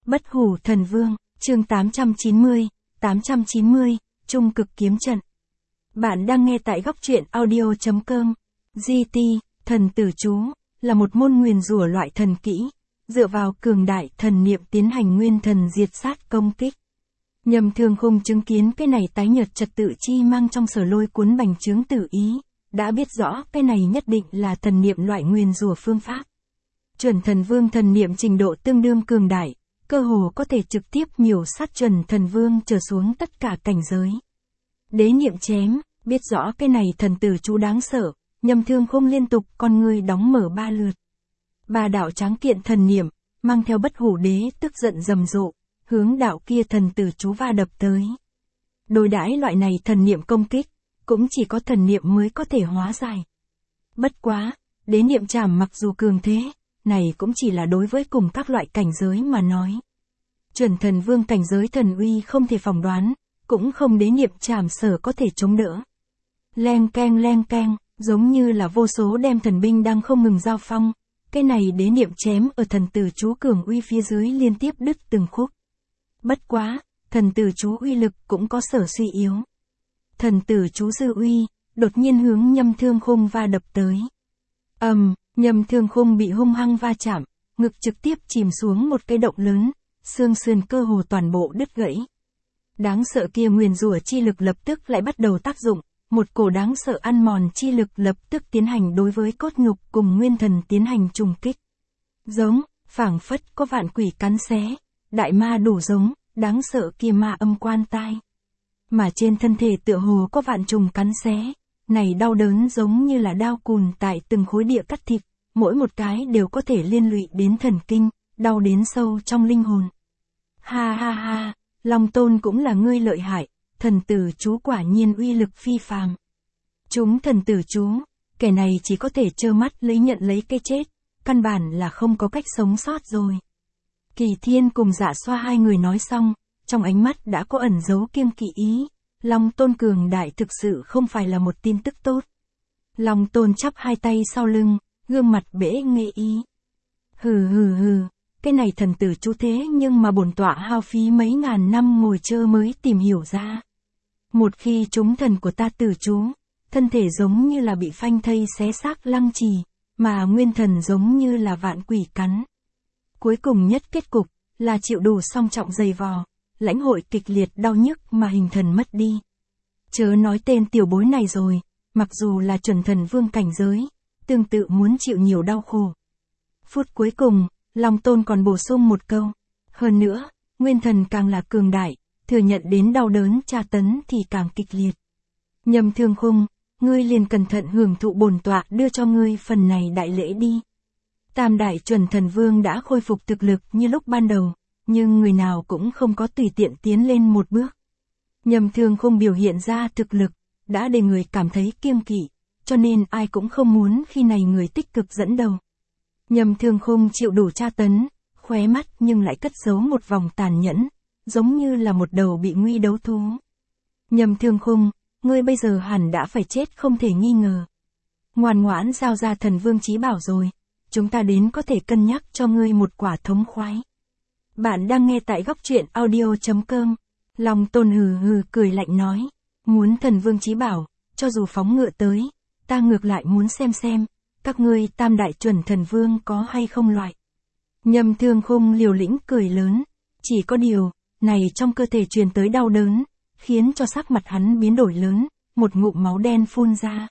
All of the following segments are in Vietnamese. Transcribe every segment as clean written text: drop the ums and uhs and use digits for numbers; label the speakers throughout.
Speaker 1: Bất hủ thần vương, chương 890, trung cực kiếm trận. Bạn đang nghe tại góc truyện audio.com. GT, thần tử chú, là một môn nguyền rủa loại thần kỹ, dựa vào cường đại thần niệm tiến hành nguyên thần diệt sát công kích. Nhầm Thương Khung chứng kiến cái này tái nhợt trật tự chi mang trong sở lôi cuốn bành trướng tử ý, đã biết rõ cái này nhất định là thần niệm loại nguyền rủa phương pháp. Chuẩn thần vương thần niệm trình độ tương đương cường đại, cơ hồ có thể trực tiếp miểu sát chuẩn thần vương trở xuống tất cả cảnh giới. Đế niệm chém, biết rõ cái này thần tử chú đáng sợ, Nhầm Thương Khung liên tục con ngươi đóng mở 3 lượt. 3 đạo tráng kiện thần niệm, mang theo bất hủ đế tức giận rầm rộ, hướng đạo kia thần tử chú va đập tới. Đối đãi loại này thần niệm công kích, cũng chỉ có thần niệm mới có thể hóa giải. Bất quá, đế niệm chảm mặc dù cường thế, này cũng chỉ là đối với cùng các loại cảnh giới mà nói. Chuẩn thần vương cảnh giới thần uy không thể phỏng đoán, cũng không đế niệm chảm sở có thể chống đỡ. Leng keng, giống như là vô số đem thần binh đang không ngừng giao phong, cái này đế niệm chém ở thần tử chú cường uy phía dưới liên tiếp đứt từng khúc. Bất quá, thần tử chú uy lực cũng có sở suy yếu. Thần tử chú dư uy, đột nhiên hướng Nhâm Thương Khung va đập tới. Nhâm Thương Khung bị hung hăng va chạm, ngực trực tiếp chìm xuống một cái động lớn, xương sườn cơ hồ toàn bộ đứt gãy. Đáng sợ kia nguyền rủa chi lực lập tức lại bắt đầu tác dụng, một cổ đáng sợ ăn mòn chi lực lập tức tiến hành đối với cốt nhục cùng nguyên thần tiến hành trùng kích. Giống, phảng phất có vạn quỷ cắn xé, đại ma đủ giống, đáng sợ kia ma âm quan tai. Mà trên thân thể tựa hồ có vạn trùng cắn xé, này đau đớn giống như là đao cùn tại từng khối địa cắt thịt, mỗi một cái đều có thể liên lụy đến thần kinh, đau đến sâu trong linh hồn. Ha, Long Tôn cũng là ngươi lợi hại, thần tử chú quả nhiên uy lực phi phàm. Chúng thần tử chú, kẻ này chỉ có thể trơ mắt nhận lấy cái chết, căn bản là không có cách sống sót rồi. Kỳ Thiên cùng Dạ Xoa hai người nói xong, trong ánh mắt đã có ẩn giấu kiêng kỵ ý, Long Tôn cường đại thực sự không phải là một tin tức tốt. Long Tôn chắp hai tay sau lưng, gương mặt bẽ nghệ ý. Hừ, cái này thần tử chú thế nhưng mà bổn tọa hao phí mấy ngàn năm ngồi chơi mới tìm hiểu ra. Một khi chúng thần của ta tử chú, thân thể giống như là bị phanh thây xé xác lăng trì, mà nguyên thần giống như là vạn quỷ cắn. Cuối cùng nhất kết cục, là chịu đủ song trọng dày vò, lãnh hội kịch liệt đau nhức mà hình thần mất đi. Chớ nói tên tiểu bối này rồi, mặc dù là chuẩn thần vương cảnh giới, tương tự muốn chịu nhiều đau khổ. Phút cuối cùng, Long Tôn còn bổ sung một câu. Hơn nữa, nguyên thần càng là cường đại, thừa nhận đến đau đớn tra tấn thì càng kịch liệt. Nhâm Thương Khung, ngươi liền cẩn thận hưởng thụ bổn tọa đưa cho ngươi phần này đại lễ đi. Tam đại chuẩn thần vương đã khôi phục thực lực như lúc ban đầu, nhưng người nào cũng không có tùy tiện tiến lên một bước. Nhâm Thương Khung biểu hiện ra thực lực, đã để người cảm thấy kiêng kỵ, cho nên ai cũng không muốn khi này người tích cực dẫn đầu. Nhâm Thương Khung chịu đủ tra tấn, khóe mắt nhưng lại cất giấu một vòng tàn nhẫn, giống như là một đầu bị nguy đấu thú. Nhâm Thương Khung, ngươi bây giờ hẳn đã phải chết không thể nghi ngờ. Ngoan ngoãn giao ra thần vương chí bảo rồi, chúng ta đến có thể cân nhắc cho ngươi một quả thống khoái. Bạn đang nghe tại góc truyện audio.com. Long Tôn hừ cười lạnh nói, muốn thần vương chí bảo, cho dù phóng ngựa tới, ta ngược lại muốn xem, các ngươi tam đại chuẩn thần vương có hay không loại. Nhâm Thương Khung liều lĩnh cười lớn, chỉ có điều, này trong cơ thể truyền tới đau đớn, khiến cho sắc mặt hắn biến đổi lớn, một ngụm máu đen phun ra.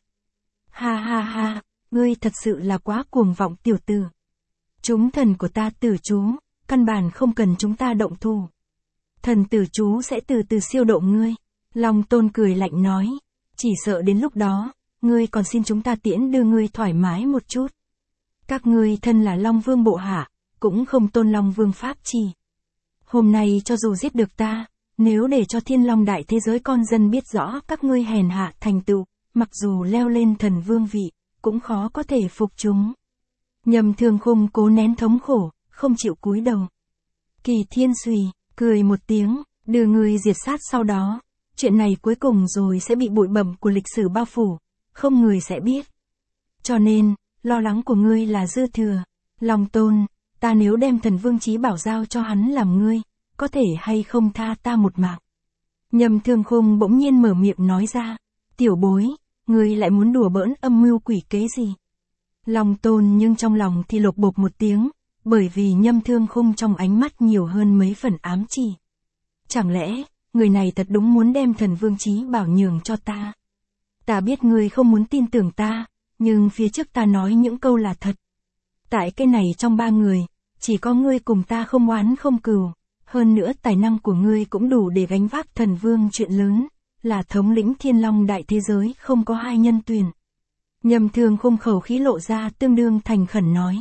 Speaker 1: Ha, ngươi thật sự là quá cuồng vọng tiểu tử. Chúng thần của ta tử chú, căn bản không cần chúng ta động thủ. Thần tử chú sẽ từ từ siêu độ ngươi. Long Tôn cười lạnh nói, chỉ sợ đến lúc đó, ngươi còn xin chúng ta tiễn đưa ngươi thoải mái một chút. Các ngươi thân là Long Vương bộ hạ, cũng không tôn Long Vương pháp chỉ. Hôm nay cho dù giết được ta, nếu để cho Thiên Long đại thế giới con dân biết rõ các ngươi hèn hạ thành tựu, mặc dù leo lên thần vương vị, cũng khó có thể phục chúng. Nhâm Thương Khung cố nén thống khổ, không chịu cúi đầu. Kỳ Thiên Xùy, cười một tiếng, đưa ngươi diệt sát sau đó, chuyện này cuối cùng rồi sẽ bị bụi bặm của lịch sử bao phủ, không người sẽ biết. Cho nên, lo lắng của ngươi là dư thừa. Long Tôn, ta nếu đem thần vương chí bảo giao cho hắn làm ngươi, có thể hay không tha ta một mạng. Nhâm Thương Khung bỗng nhiên mở miệng nói ra, tiểu bối, ngươi lại muốn đùa bỡn âm mưu quỷ kế gì? Long Tôn nhưng trong lòng thì lột bột một tiếng, bởi vì Nhâm Thương Khung trong ánh mắt nhiều hơn mấy phần ám chỉ. Chẳng lẽ, người này thật đúng muốn đem thần vương chí bảo nhường cho ta? Ta biết ngươi không muốn tin tưởng ta, nhưng phía trước ta nói những câu là thật. Tại cái này trong ba người, chỉ có ngươi cùng ta không oán không cừu, hơn nữa tài năng của ngươi cũng đủ để gánh vác thần vương chuyện lớn, là thống lĩnh Thiên Long đại thế giới không có hai nhân tuyển. Nhâm Thương Khung khẩu khí lộ ra tương đương thành khẩn nói.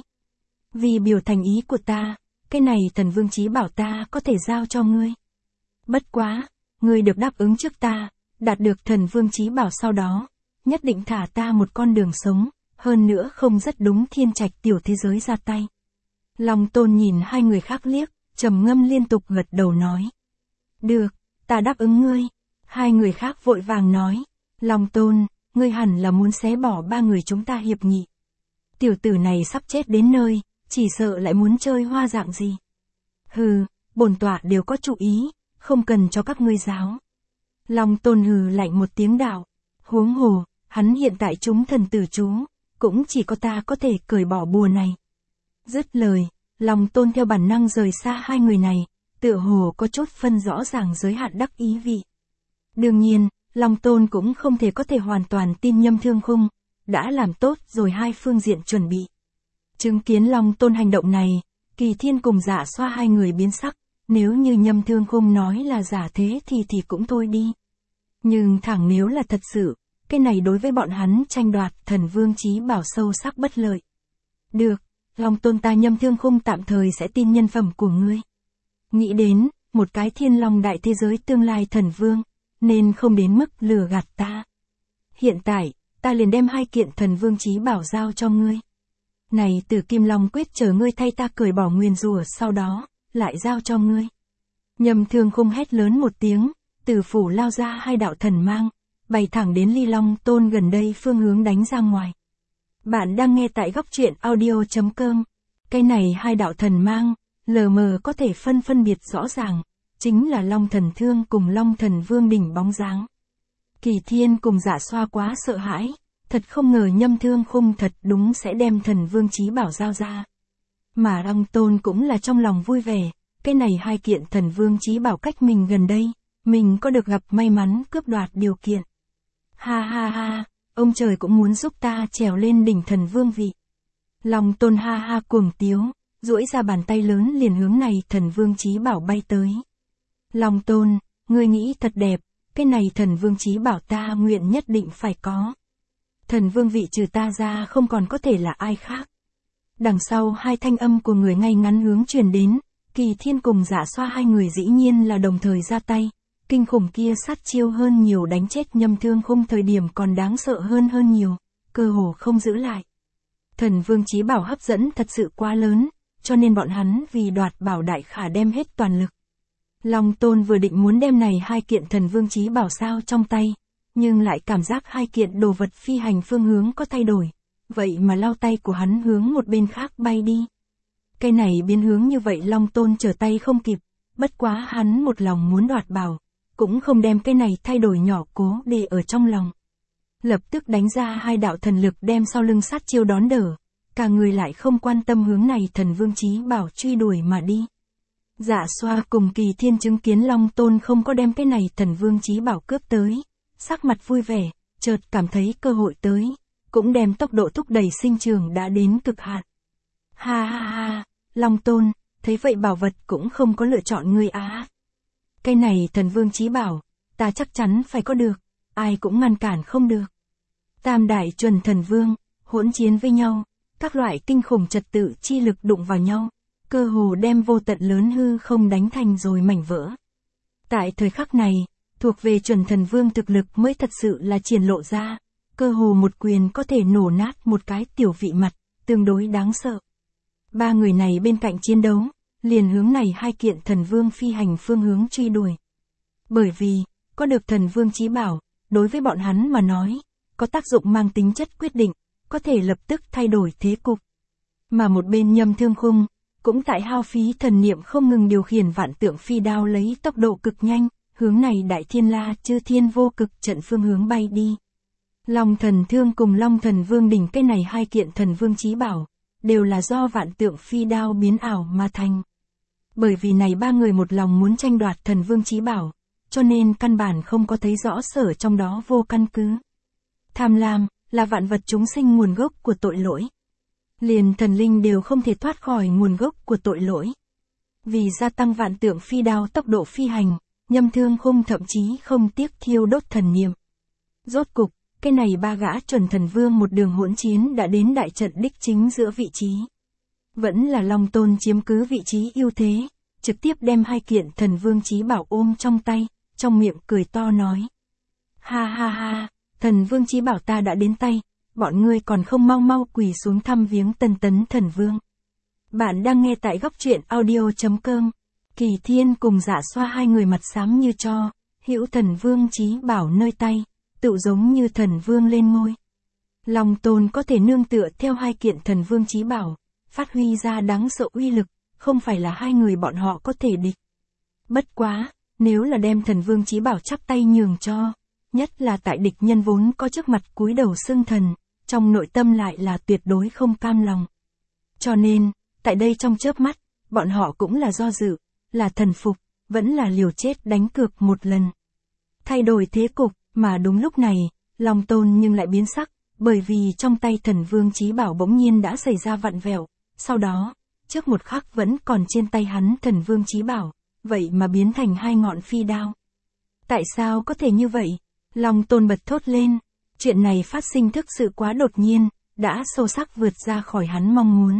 Speaker 1: Vì biểu thành ý của ta, cái này thần vương chí bảo ta có thể giao cho ngươi. Bất quá, ngươi được đáp ứng trước ta, đạt được thần vương chí bảo sau đó, nhất định thả ta một con đường sống, hơn nữa không rất đúng thiên trạch tiểu thế giới ra tay. Long Tôn nhìn hai người khác liếc, trầm ngâm liên tục gật đầu nói. Được, ta đáp ứng ngươi. Hai người khác vội vàng nói. Long Tôn, ngươi hẳn là muốn xé bỏ ba người chúng ta hiệp nghị. Tiểu tử này sắp chết đến nơi, chỉ sợ lại muốn chơi hoa dạng gì. Hừ, bổn tọa đều có chủ ý, không cần cho các ngươi giáo. Long Tôn hừ lạnh một tiếng đạo. Huống hồ, hắn hiện tại chúng thần tử chú, cũng chỉ có ta có thể cởi bỏ bùa này. Dứt lời, Long Tôn theo bản năng rời xa hai người này, tựa hồ có chút phân rõ ràng giới hạn đắc ý vị. Đương nhiên, Long Tôn cũng không thể có thể hoàn toàn tin Nhâm Thương Khung, đã làm tốt rồi hai phương diện chuẩn bị. Chứng kiến Long Tôn hành động này, Kỳ Thiên cùng Dạ Xoa hai người biến sắc, nếu như Nhâm Thương Khung nói là giả thế thì cũng thôi đi. Nhưng thẳng nếu là thật sự, cái này đối với bọn hắn tranh đoạt thần vương chí bảo sâu sắc bất lợi. Được, Long Tôn ta Nhâm Thương Khung tạm thời sẽ tin nhân phẩm của ngươi. Nghĩ đến, một cái Thiên Long đại thế giới tương lai thần vương, nên không đến mức lừa gạt ta. Hiện tại, ta liền đem hai kiện thần vương chí bảo giao cho ngươi. Này Tử Kim Long quyết chờ ngươi thay ta cởi bỏ nguyền rủa sau đó, lại giao cho ngươi. Nhâm Thương Khung hét lớn một tiếng, từ phủ lao ra hai đạo thần mang, bay thẳng đến Ly Long Tôn gần đây phương hướng đánh ra ngoài. Bạn đang nghe tại góc truyện audio.com. Cái này hai đạo thần mang, lờ mờ có thể phân biệt rõ ràng, chính là Long Thần Thương cùng Long Thần Vương đỉnh bóng dáng. Kỳ Thiên cùng Dạ Xoa quá sợ hãi, thật không ngờ Nhâm Thương Khung thật đúng sẽ đem thần vương chí bảo giao ra. Mà Long Tôn cũng là trong lòng vui vẻ, cái này hai kiện thần vương chí bảo cách mình gần đây, mình có được gặp may mắn cướp đoạt điều kiện. Ha ha ha, ông trời cũng muốn giúp ta trèo lên đỉnh thần vương vị. Long Tôn ha ha cuồng tiếu, duỗi ra bàn tay lớn liền hướng này thần vương chí bảo bay tới. Long Tôn, ngươi nghĩ thật đẹp, cái này thần vương chí bảo ta nguyện nhất định phải có. Thần vương vị trừ ta ra không còn có thể là ai khác. Đằng sau hai thanh âm của người ngay ngắn hướng truyền đến, Kỳ Thiên cùng Dạ Xoa hai người dĩ nhiên là đồng thời ra tay. Kinh khủng kia sát chiêu hơn nhiều đánh chết Nhâm Thương Khung thời điểm còn đáng sợ hơn nhiều, cơ hồ không giữ lại. Thần vương chí bảo hấp dẫn thật sự quá lớn, cho nên bọn hắn vì đoạt bảo đại khả đem hết toàn lực. Long Tôn vừa định muốn đem này hai kiện thần vương chí bảo sao trong tay, nhưng lại cảm giác hai kiện đồ vật phi hành phương hướng có thay đổi, vậy mà lao tay của hắn hướng một bên khác bay đi. Cái này biến hướng như vậy Long Tôn trở tay không kịp, bất quá hắn một lòng muốn đoạt bảo, cũng không đem cái này thay đổi nhỏ cố để ở trong lòng. Lập tức đánh ra hai đạo thần lực đem sau lưng sát chiêu đón đỡ, cả người lại không quan tâm hướng này thần vương chí bảo truy đuổi mà đi. Dạ Xoa cùng Kỳ Thiên chứng kiến Long Tôn không có đem cái này thần vương chí bảo cướp tới, sắc mặt vui vẻ, chợt cảm thấy cơ hội tới, cũng đem tốc độ thúc đẩy sinh trưởng đã đến cực hạn. Ha ha ha, Long Tôn, thấy vậy bảo vật cũng không có lựa chọn ngươi á. Cái này thần vương chí bảo, ta chắc chắn phải có được, ai cũng ngăn cản không được. Tam đại chuẩn thần vương, hỗn chiến với nhau, các loại kinh khủng trật tự chi lực đụng vào nhau, cơ hồ đem vô tận lớn hư không đánh thành rồi mảnh vỡ. Tại thời khắc này, thuộc về chuẩn thần vương thực lực mới thật sự là triển lộ ra, cơ hồ một quyền có thể nổ nát một cái tiểu vị mặt, tương đối đáng sợ. Ba người này bên cạnh chiến đấu, liền hướng này hai kiện thần vương phi hành phương hướng truy đuổi. Bởi vì, có được thần vương chí bảo, đối với bọn hắn mà nói, có tác dụng mang tính chất quyết định, có thể lập tức thay đổi thế cục. Mà một bên Nhâm Thương Khung, cũng tại hao phí thần niệm không ngừng điều khiển vạn tượng phi đao lấy tốc độ cực nhanh, hướng này Đại Thiên La Chư Thiên Vô Cực Trận phương hướng bay đi. Long Thần Thương cùng Long Thần Vương đỉnh, cái này hai kiện thần vương chí bảo, đều là do vạn tượng phi đao biến ảo mà thành. Bởi vì này ba người một lòng muốn tranh đoạt thần vương chí bảo, cho nên căn bản không có thấy rõ sở trong đó vô căn cứ. Tham lam là vạn vật chúng sinh nguồn gốc của tội lỗi. Liền thần linh đều không thể thoát khỏi nguồn gốc của tội lỗi. Vì gia tăng vạn tượng phi đao tốc độ phi hành, Nhâm Thương Khung thậm chí không tiếc thiêu đốt thần niệm. Rốt cục, cái này ba gã chuẩn thần vương một đường hỗn chiến đã đến đại trận đích chính giữa vị trí. Vẫn là Long Tôn chiếm cứ vị trí ưu thế, trực tiếp đem hai kiện thần vương chí bảo ôm trong tay, trong miệng cười to nói. Ha ha ha, thần vương chí bảo ta đã đến tay, bọn ngươi còn không mau mau quỳ xuống thăm viếng Tân Tấn thần vương. Bạn đang nghe tại góc truyện audio.com. Kỳ Thiên cùng Dạ Xoa hai người mặt xám như tro, hữu thần vương chí bảo nơi tay, tự giống như thần vương lên ngôi. Long Tôn có thể nương tựa theo hai kiện thần vương chí bảo, phát huy ra đáng sợ uy lực, không phải là hai người bọn họ có thể địch. Bất quá, nếu là đem thần vương chí bảo chắp tay nhường cho, nhất là tại địch nhân vốn có trước mặt cúi đầu xưng thần, trong nội tâm lại là tuyệt đối không cam lòng. Cho nên, tại đây trong chớp mắt, bọn họ cũng là do dự, là thần phục, vẫn là liều chết đánh cược một lần. Thay đổi thế cục, mà đúng lúc này, Long Tôn nhưng lại biến sắc, bởi vì trong tay thần vương chí bảo bỗng nhiên đã xảy ra vặn vẹo, sau đó, trước một khắc vẫn còn trên tay hắn thần vương chí bảo, vậy mà biến thành hai ngọn phi đao. Tại sao có thể như vậy? Long Tôn bật thốt lên, chuyện này phát sinh thực sự quá đột nhiên, đã sâu sắc vượt ra khỏi hắn mong muốn.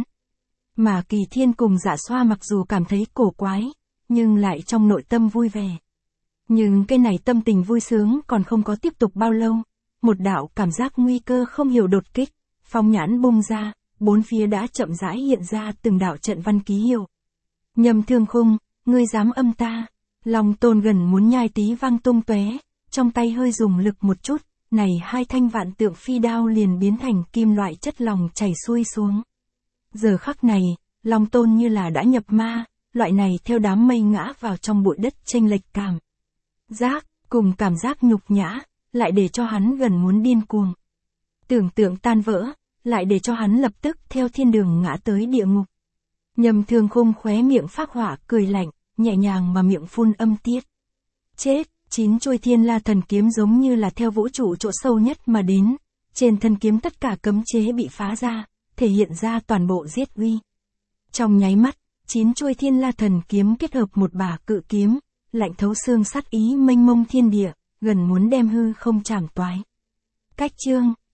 Speaker 1: Mà Kỳ Thiên cùng Dạ Xoa mặc dù cảm thấy cổ quái, nhưng lại trong nội tâm vui vẻ. Nhưng cái này tâm tình vui sướng còn không có tiếp tục bao lâu, một đạo cảm giác nguy cơ không hiểu đột kích, phong nhãn bung ra, bốn phía đã chậm rãi hiện ra từng đạo trận văn ký hiệu. Nhâm Thương Khung, ngươi dám âm ta? Long Tôn gần muốn nhai tí vang tung tóe, trong tay hơi dùng lực một chút, này hai thanh vạn tượng phi đao liền biến thành kim loại chất lỏng chảy xuôi xuống. Giờ khắc này, Long Tôn như là đã nhập ma, loại này theo đám mây ngã vào trong bụi đất chênh lệch cảm giác, cùng cảm giác nhục nhã, lại để cho hắn gần muốn điên cuồng. Tưởng tượng tan vỡ, lại để cho hắn lập tức theo thiên đường ngã tới địa ngục. Nhâm Thương Khung khóe miệng phác hỏa cười lạnh, nhẹ nhàng mà miệng phun âm tiết. Chết, 9 chuôi Thiên La thần kiếm giống như là theo vũ trụ chỗ sâu nhất mà đến, trên thân kiếm tất cả cấm chế bị phá ra, thể hiện ra toàn bộ giết uy. Trong nháy mắt, 9 chuôi Thiên La thần kiếm kết hợp một bả cự kiếm, lạnh thấu xương sát ý mênh mông thiên địa, gần muốn đem hư không chảm toái. Cách chương